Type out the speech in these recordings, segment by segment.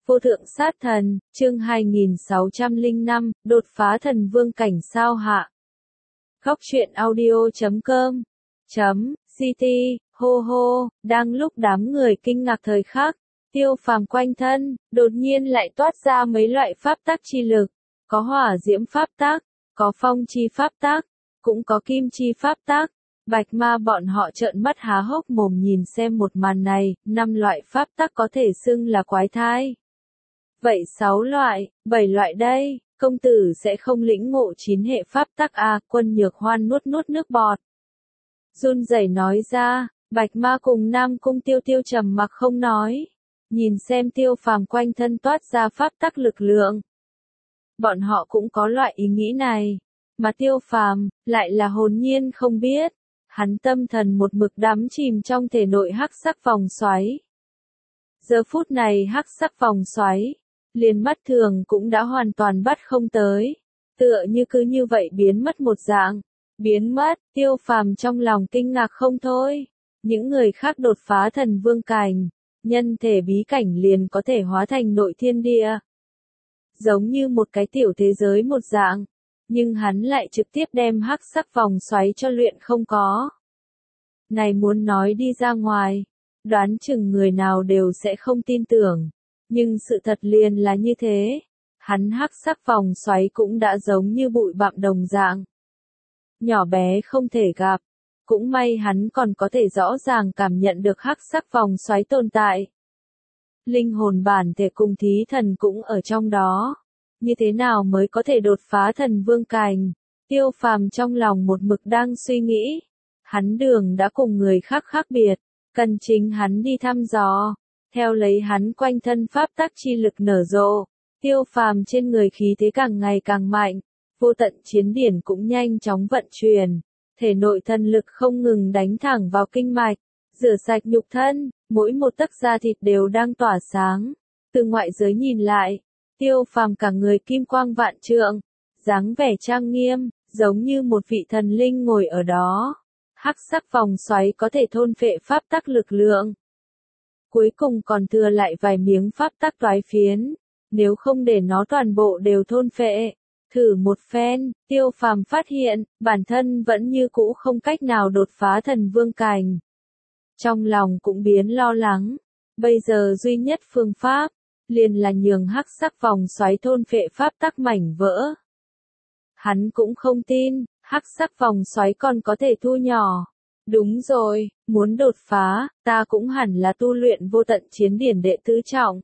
Vô thượng sát thần, chương 2605, đột phá thần vương cảnh sao hạ. Góc truyện audio.com .ct, hô hô, đang lúc đám người kinh ngạc thời khắc, Tiêu Phàm quanh thân, đột nhiên lại toát ra mấy loại pháp tắc chi lực, có hỏa diễm pháp tắc, có phong chi pháp tắc, cũng có kim chi pháp tắc. Bạch Ma bọn họ trợn mắt há hốc mồm nhìn xem một màn này, 5 loại pháp tắc có thể xưng là quái thai. Vậy 6 loại, 7 loại đây, công tử sẽ không lĩnh ngộ 9 hệ pháp tắc à? Quân Nhược Hoan nuốt nước bọt. Run rẩy nói ra. Bạch Ma cùng Nam Cung Tiêu Tiêu trầm mặc không nói, nhìn xem Tiêu Phàm quanh thân toát ra pháp tắc lực lượng. Bọn họ cũng có loại ý nghĩ này, mà Tiêu Phàm lại là hồn nhiên không biết, hắn tâm thần một mực đắm chìm trong thể nội hắc sắc vòng xoáy. Giờ phút này hắc sắc vòng xoáy, liền mắt thường cũng đã hoàn toàn bắt không tới, tựa như cứ như vậy biến mất một dạng. Biến mất, Tiêu Phàm trong lòng kinh ngạc không thôi. Những người khác đột phá thần vương cảnh, nhân thể bí cảnh liền có thể hóa thành nội thiên địa. Giống như một cái tiểu thế giới một dạng, nhưng hắn lại trực tiếp đem hắc sắc vòng xoáy cho luyện không có. Này muốn nói đi ra ngoài, đoán chừng người nào đều sẽ không tin tưởng, nhưng sự thật liền là như thế. Hắn hắc sắc vòng xoáy cũng đã giống như bụi bặm đồng dạng, nhỏ bé không thể gặp. Cũng may hắn còn có thể rõ ràng cảm nhận được hắc sắc vòng xoáy tồn tại. Linh hồn bản thể cùng thí thần cũng ở trong đó. Như thế nào mới có thể đột phá thần vương cảnh? Tiêu Phàm trong lòng một mực đang suy nghĩ. Hắn đường đã cùng người khác khác biệt, cần chính hắn đi thăm dò. Theo lấy hắn quanh thân pháp tắc chi lực nở rộ, Tiêu Phàm trên người khí thế càng ngày càng mạnh, vô tận chiến điển cũng nhanh chóng vận chuyển. Thể nội thần lực không ngừng đánh thẳng vào kinh mạch, rửa sạch nhục thân, mỗi một tấc da thịt đều đang tỏa sáng. Từ ngoại giới nhìn lại, Tiêu Phàm cả người kim quang vạn trượng, dáng vẻ trang nghiêm, giống như một vị thần linh ngồi ở đó. Hắc sắc vòng xoáy có thể thôn phệ pháp tắc lực lượng. Cuối cùng còn thừa lại vài miếng pháp tắc toái phiến, nếu không để nó toàn bộ đều thôn phệ. Thử một phen, Tiêu Phàm phát hiện, bản thân vẫn như cũ không cách nào đột phá thần vương cảnh. Trong lòng cũng biến lo lắng, bây giờ duy nhất phương pháp, liền là nhường hắc sắc vòng xoáy thôn phệ pháp tắc mảnh vỡ. Hắn cũng không tin, hắc sắc vòng xoáy còn có thể thu nhỏ. Đúng rồi, muốn đột phá, ta cũng hẳn là tu luyện vô tận chiến điển đệ tứ trọng.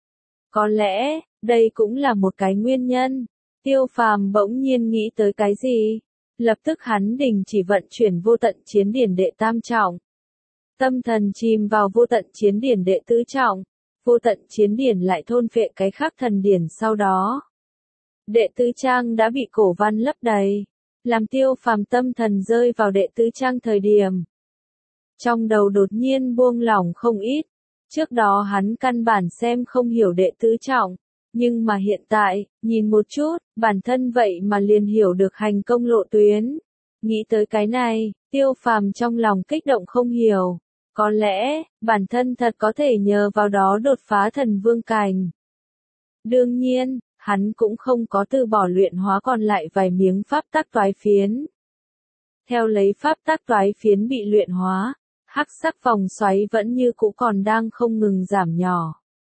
Có lẽ, đây cũng là một cái nguyên nhân. Tiêu Phàm bỗng nhiên nghĩ tới cái gì? Lập tức hắn đình chỉ vận chuyển vô tận chiến điển đệ tam trọng. Tâm thần chìm vào vô tận chiến điển đệ tứ trọng. Vô tận chiến điển lại thôn phệ cái khác thần điển sau đó. Đệ tứ trang đã bị cổ văn lấp đầy. Làm Tiêu Phàm tâm thần rơi vào đệ tứ trang thời điểm. Trong đầu đột nhiên buông lỏng không ít. Trước đó hắn căn bản xem không hiểu đệ tứ trọng. Nhưng mà hiện tại, nhìn một chút, bản thân vậy mà liền hiểu được hành công lộ tuyến. Nghĩ tới cái này, Tiêu Phàm trong lòng kích động không hiểu. Có lẽ, bản thân thật có thể nhờ vào đó đột phá thần vương cảnh. Đương nhiên, hắn cũng không có từ bỏ luyện hóa còn lại vài miếng pháp tắc toái phiến. Theo lấy pháp tắc toái phiến bị luyện hóa, hắc sắc vòng xoáy vẫn như cũ còn đang không ngừng giảm nhỏ.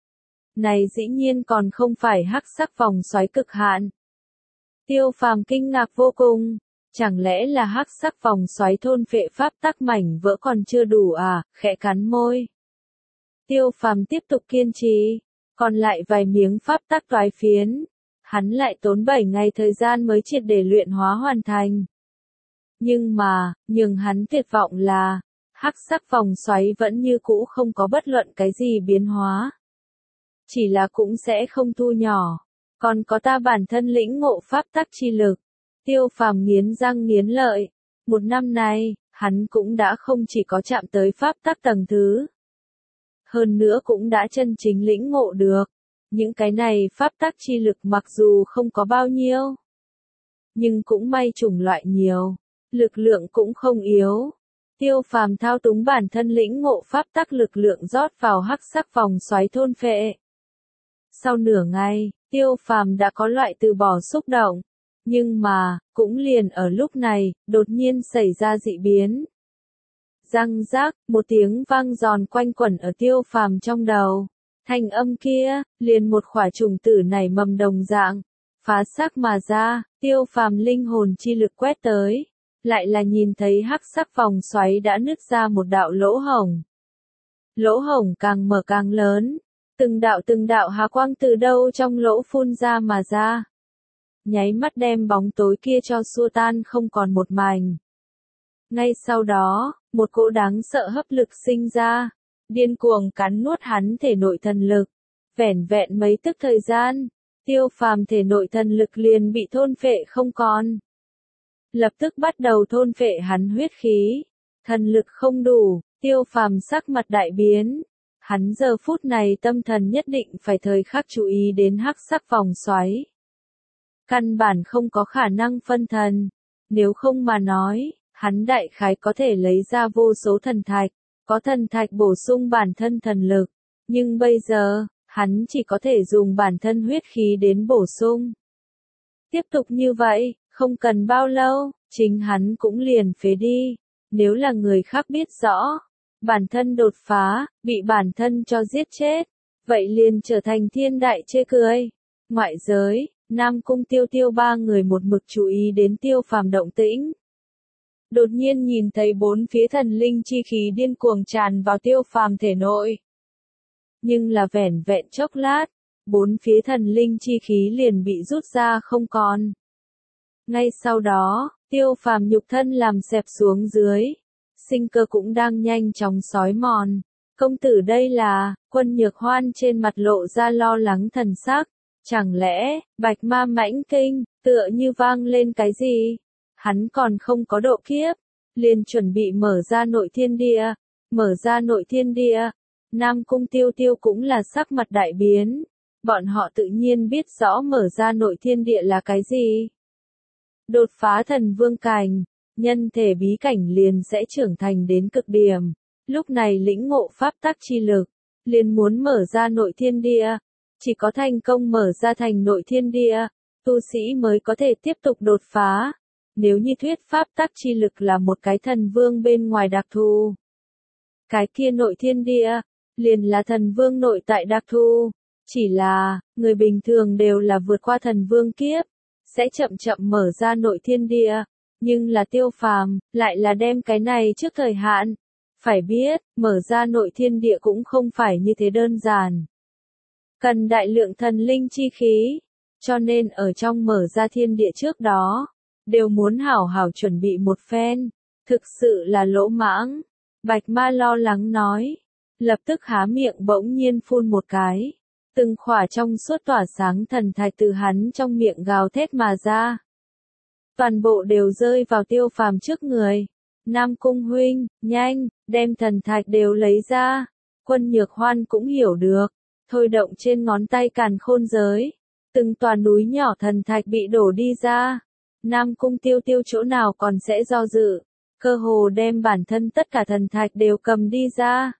Này dĩ nhiên còn không phải hắc sắc vòng xoáy cực hạn. Tiêu Phàm kinh ngạc vô cùng, chẳng lẽ là hắc sắc vòng xoáy thôn phệ pháp tắc mảnh vỡ còn chưa đủ à? Khẽ cắn môi. Tiêu Phàm tiếp tục kiên trì, còn lại vài miếng pháp tắc toái phiến, hắn lại tốn 7 ngày thời gian mới triệt để luyện hóa hoàn thành. Nhưng mà, nhường hắn tuyệt vọng là, hắc sắc vòng xoáy vẫn như cũ không có bất luận cái gì biến hóa. Chỉ là cũng sẽ không thu nhỏ, còn có ta bản thân lĩnh ngộ pháp tắc chi lực. Tiêu Phàm nghiến răng nghiến lợi, một năm nay, hắn cũng đã không chỉ có chạm tới pháp tắc tầng thứ. Hơn nữa cũng đã chân chính lĩnh ngộ được. Những cái này pháp tắc chi lực mặc dù không có bao nhiêu, nhưng cũng may chủng loại nhiều, lực lượng cũng không yếu. Tiêu Phàm thao túng bản thân lĩnh ngộ pháp tắc lực lượng rót vào hắc sắc vòng xoáy thôn phệ. Sau nửa ngày, Tiêu Phàm đã có loại từ bỏ xúc động. Nhưng mà, cũng liền ở lúc này, đột nhiên xảy ra dị biến. Răng rác, một tiếng vang giòn quanh quẩn ở Tiêu Phàm trong đầu. Thanh âm kia, liền một quả trùng tử nảy mầm đồng dạng, phá xác mà ra, Tiêu Phàm linh hồn chi lực quét tới, lại là nhìn thấy hắc sắc vòng xoáy đã nứt ra một đạo lỗ hổng. Lỗ hổng càng mở càng lớn, từng đạo hà quang từ đâu trong lỗ phun ra mà ra. Nháy mắt đem bóng tối kia cho xua tan không còn một mảnh. Ngay sau đó, một cỗ đáng sợ hấp lực sinh ra, điên cuồng cắn nuốt hắn thể nội thần lực. Vẻn vẹn mấy tức thời gian, Tiêu Phàm thể nội thần lực liền bị thôn phệ không còn. Lập tức bắt đầu thôn phệ hắn huyết khí. Thần lực không đủ, Tiêu Phàm sắc mặt đại biến. Hắn giờ phút này tâm thần nhất định phải thời khắc chú ý đến hắc sắc vòng xoáy. Căn bản không có khả năng phân thần. Nếu không mà nói, hắn đại khái có thể lấy ra vô số thần thạch, có thần thạch bổ sung bản thân thần lực. Nhưng bây giờ, hắn chỉ có thể dùng bản thân huyết khí đến bổ sung. Tiếp tục như vậy, không cần bao lâu, chính hắn cũng liền phế đi. Nếu là người khác biết rõ, bản thân đột phá, bị bản thân cho giết chết, vậy liền trở thành thiên đại chê cười. Ngoại giới, Nam Cung Tiêu Tiêu ba người một mực chú ý đến Tiêu Phàm động tĩnh. Đột nhiên nhìn thấy bốn phía thần linh chi khí điên cuồng tràn vào Tiêu Phàm thể nội. Nhưng là vẻn vẹn chốc lát, bốn phía thần linh chi khí liền bị rút ra không còn. Ngay sau đó, Tiêu Phàm nhục thân làm xẹp xuống dưới, sinh cơ cũng đang nhanh chóng xói mòn. Công tử đây là, Quân Nhược Hoan trên mặt lộ ra lo lắng thần sắc. Chẳng lẽ, Bạch Ma Mãnh Kinh, tựa như vang lên cái gì? Hắn còn không có độ kiếp, liền chuẩn bị mở ra nội thiên địa. Mở ra nội thiên địa, Nam Cung Tiêu Tiêu cũng là sắc mặt đại biến. Bọn họ tự nhiên biết rõ mở ra nội thiên địa là cái gì. Đột phá thần vương cảnh, nhân thể bí cảnh liền sẽ trưởng thành đến cực điểm. Lúc này lĩnh ngộ pháp tắc chi lực, liền muốn mở ra nội thiên địa. Chỉ có thành công mở ra thành nội thiên địa, tu sĩ mới có thể tiếp tục đột phá. Nếu như thuyết pháp tắc chi lực là một cái thần vương bên ngoài đặc thù, cái kia nội thiên địa, liền là thần vương nội tại đặc thù. Chỉ là, người bình thường đều là vượt qua thần vương kiếp, sẽ chậm chậm mở ra nội thiên địa. Nhưng là Tiêu Phàm, lại là đem cái này trước thời hạn. Phải biết, mở ra nội thiên địa cũng không phải như thế đơn giản. Cần đại lượng thần linh chi khí, cho nên ở trong mở ra thiên địa trước đó, đều muốn hảo hảo chuẩn bị một phen, thực sự là lỗ mãng. Bạch Ma lo lắng nói, lập tức há miệng bỗng nhiên phun một cái, từng khỏa trong suốt tỏa sáng thần thạch từ hắn trong miệng gào thét mà ra. Toàn bộ đều rơi vào Tiêu Phàm trước người. Nam Cung huynh, nhanh, đem thần thạch đều lấy ra. Quân Nhược Hoan cũng hiểu được, thôi động trên ngón tay càn khôn giới. Từng tòa núi nhỏ thần thạch bị đổ đi ra. Nam Cung Tiêu Tiêu chỗ nào còn sẽ do dự, cơ hồ đem bản thân tất cả thần thạch đều cầm đi ra.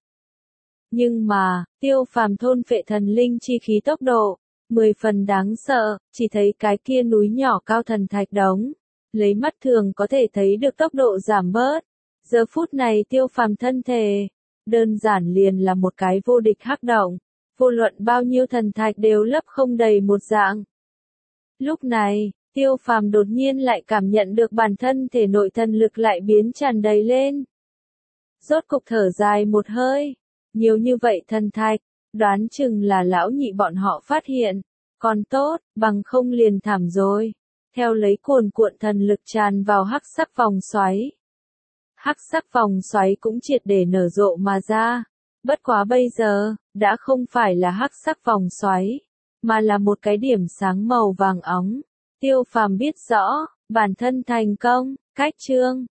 Nhưng mà, Tiêu Phàm thôn phệ thần linh chi khí tốc độ, 10 phần đáng sợ, chỉ thấy cái kia núi nhỏ cao thần thạch đống, lấy mắt thường có thể thấy được tốc độ giảm bớt. Giờ phút này Tiêu Phàm thân thể, đơn giản liền là một cái vô địch hắc động, vô luận bao nhiêu thần thạch đều lấp không đầy một dạng. Lúc này, Tiêu Phàm đột nhiên lại cảm nhận được bản thân thể nội thần lực lại biến tràn đầy lên. Rốt cục thở dài một hơi, nhiều như vậy thần thạch, đoán chừng là lão nhị bọn họ phát hiện, còn tốt, bằng không liền thảm rồi. Theo lấy cuồn cuộn thần lực tràn vào hắc sắc vòng xoáy. Hắc sắc vòng xoáy cũng triệt để nở rộ mà ra. Bất quá bây giờ, đã không phải là hắc sắc vòng xoáy, mà là một cái điểm sáng màu vàng óng. Tiêu Phàm biết rõ, bản thân thành công, cách chương.